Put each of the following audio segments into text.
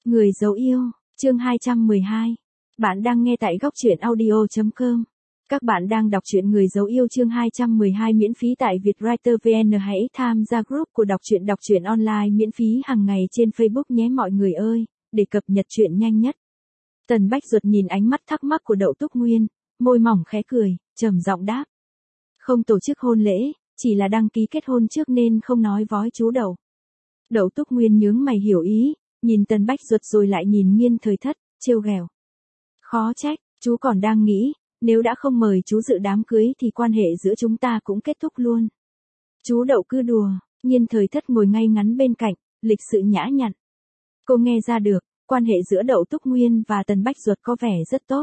Người dấu yêu, chương 212. Bạn đang nghe tại góc truyện audio.com. Các bạn đang đọc truyện Người dấu yêu chương 212 miễn phí tại Vietwriter VN. Hãy tham gia group của đọc truyện online miễn phí hàng ngày trên Facebook nhé mọi người ơi, để cập nhật truyện nhanh nhất. Tần Bách Duật nhìn ánh mắt thắc mắc của Đậu Túc Nguyên, môi mỏng khẽ cười, trầm giọng đáp. Không tổ chức hôn lễ, chỉ là đăng ký kết hôn trước nên không nói với chú Đậu. Đậu Túc Nguyên nhướng mày hiểu ý, nhìn Tần Bách Duật rồi lại nhìn Nghiên Thời Thất, trêu ghẹo. Khó trách, chú còn đang nghĩ, nếu đã không mời chú dự đám cưới thì quan hệ giữa chúng ta cũng kết thúc luôn. Chú Đậu cứ đùa, Nghiên Thời Thất ngồi ngay ngắn bên cạnh, lịch sự nhã nhặn. Cô nghe ra được, quan hệ giữa Đậu Túc Nguyên và Tần Bách Duật có vẻ rất tốt.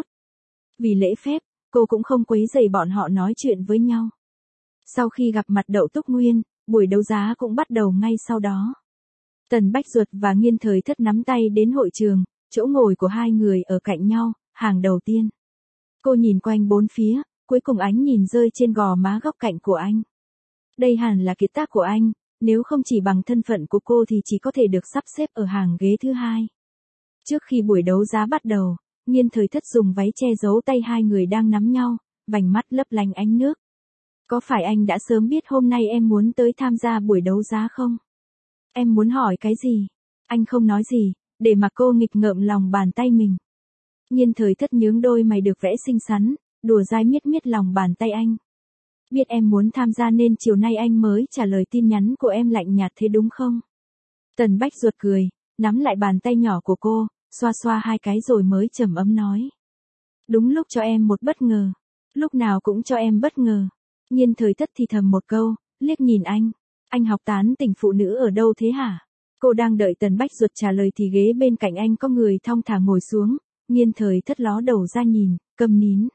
Vì lễ phép, cô cũng không quấy rầy bọn họ nói chuyện với nhau. Sau khi gặp mặt Đậu Túc Nguyên, buổi đấu giá cũng bắt đầu ngay sau đó. Tần Bách Duật và Nghiên Thời Thất nắm tay đến hội trường, chỗ ngồi của hai người ở cạnh nhau, hàng đầu tiên. Cô nhìn quanh bốn phía, cuối cùng ánh nhìn rơi trên gò má góc cạnh của anh. Đây hẳn là kiệt tác của anh, nếu không chỉ bằng thân phận của cô thì chỉ có thể được sắp xếp ở hàng ghế thứ hai. Trước khi buổi đấu giá bắt đầu, Nghiên Thời Thất dùng váy che giấu tay hai người đang nắm nhau, vành mắt lấp lánh ánh nước. Có phải anh đã sớm biết hôm nay em muốn tới tham gia buổi đấu giá không? Em muốn hỏi cái gì? Anh không nói gì, để mặc cô nghịch ngợm lòng bàn tay mình. Nghiên Thời Thất nhướng đôi mày được vẽ xinh xắn, đùa dai miết miết lòng bàn tay anh. Biết em muốn tham gia nên chiều nay anh mới trả lời tin nhắn của em lạnh nhạt thế đúng không? Tần Bách Duật cười, nắm lại bàn tay nhỏ của cô, xoa xoa hai cái rồi mới trầm ấm nói. Đúng lúc cho em một bất ngờ. Lúc nào cũng cho em bất ngờ. Nghiên Thời Thất thì thầm một câu, liếc nhìn anh. Anh học tán tỉnh phụ nữ ở đâu thế hả? Cô đang đợi Tần Bách Duật trả lời thì ghế bên cạnh anh có người thong thả ngồi xuống. Nghiên Thời Thất ló đầu ra nhìn, câm nín.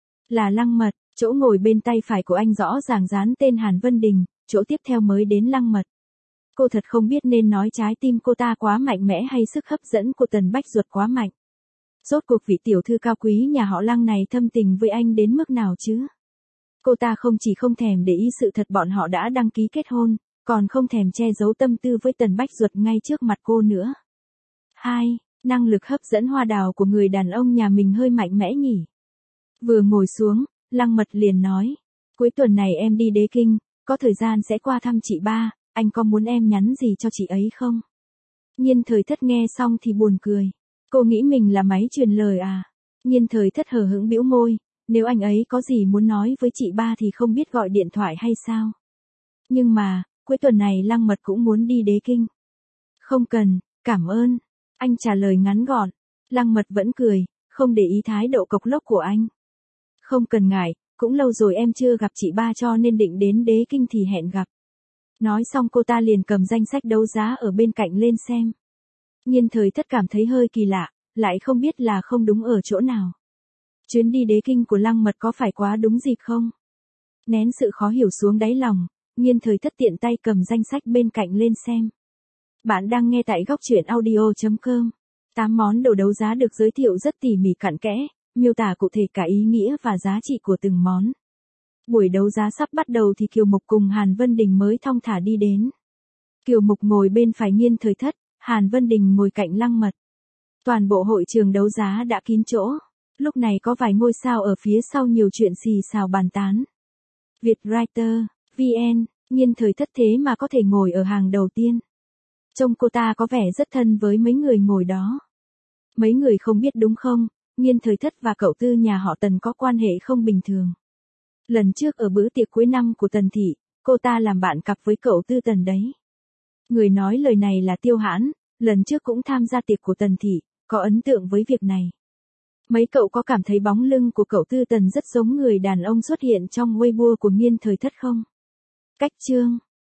Là Lăng Mật, chỗ ngồi bên tay phải của anh rõ ràng dán tên Hàn Vân Đình, chỗ tiếp theo mới đến Lăng Mật. Cô thật không biết nên nói trái tim cô ta quá mạnh mẽ hay sức hấp dẫn của Tần Bách Duật quá mạnh. Rốt cuộc vị tiểu thư cao quý nhà họ Lăng này thâm tình với anh đến mức nào chứ? Cô ta không chỉ không thèm để ý sự thật bọn họ đã đăng ký kết hôn, còn không thèm che giấu tâm tư với Tần Bách Duật ngay trước mặt cô nữa. 2. Năng lực hấp dẫn hoa đào của người đàn ông nhà mình hơi mạnh mẽ nhỉ? Vừa ngồi xuống, Lăng Mật liền nói. Cuối tuần này em đi Đế Kinh, có thời gian sẽ qua thăm chị ba, anh có muốn em nhắn gì cho chị ấy không? Nghiên Thời Thất nghe xong thì buồn cười. Cô nghĩ mình là máy truyền lời à? Nghiên Thời Thất hờ hững bĩu môi, nếu anh ấy có gì muốn nói với chị ba thì không biết gọi điện thoại hay sao? Nhưng mà, cuối tuần này Lăng Mật cũng muốn đi Đế Kinh. Không cần, cảm ơn. Anh trả lời ngắn gọn. Lăng Mật vẫn cười, không để ý thái độ cộc lốc của anh. Không cần ngại, cũng lâu rồi em chưa gặp chị ba cho nên định đến Đế Kinh thì hẹn gặp. Nói xong cô ta liền cầm danh sách đấu giá ở bên cạnh lên xem. Nghiên Thời Thất cảm thấy hơi kỳ lạ, lại không biết là không đúng ở chỗ nào. Chuyến đi Đế Kinh của Lăng Mật có phải quá đúng dịp không? Nén sự khó hiểu xuống đáy lòng, Nghiên Thời Thất tiện tay cầm danh sách bên cạnh lên xem. Bạn đang nghe tại góc truyện audio.com. 8 món đồ đấu giá được giới thiệu rất tỉ mỉ cặn kẽ, miêu tả cụ thể cả ý nghĩa và giá trị của từng món. Buổi đấu giá sắp bắt đầu thì Kiều Mục cùng Hàn Vân Đình mới thong thả đi đến. Kiều Mục ngồi bên phải Nghiên Thời Thất, Hàn Vân Đình ngồi cạnh Lăng Mật. Toàn bộ hội trường đấu giá đã kín chỗ. Lúc này có vài ngôi sao ở phía sau nhiều chuyện xì xào bàn tán. Vietwriter, VN, Nghiên Thời Thất thế mà có thể ngồi ở hàng đầu tiên. Trông cô ta có vẻ rất thân với mấy người ngồi đó. Mấy người không biết đúng không, Nghiên Thời Thất và cậu Tư nhà họ Tần có quan hệ không bình thường. Lần trước ở bữa tiệc cuối năm của Tần Thị, cô ta làm bạn cặp với cậu Tư Tần đấy. Người nói lời này là Tiêu Hãn, lần trước cũng tham gia tiệc của Tần Thị, có ấn tượng với việc này. Mấy cậu có cảm thấy bóng lưng của cậu Tư Tần rất giống người đàn ông xuất hiện trong Weibo của Nghiên Thời Thất không? Cách chương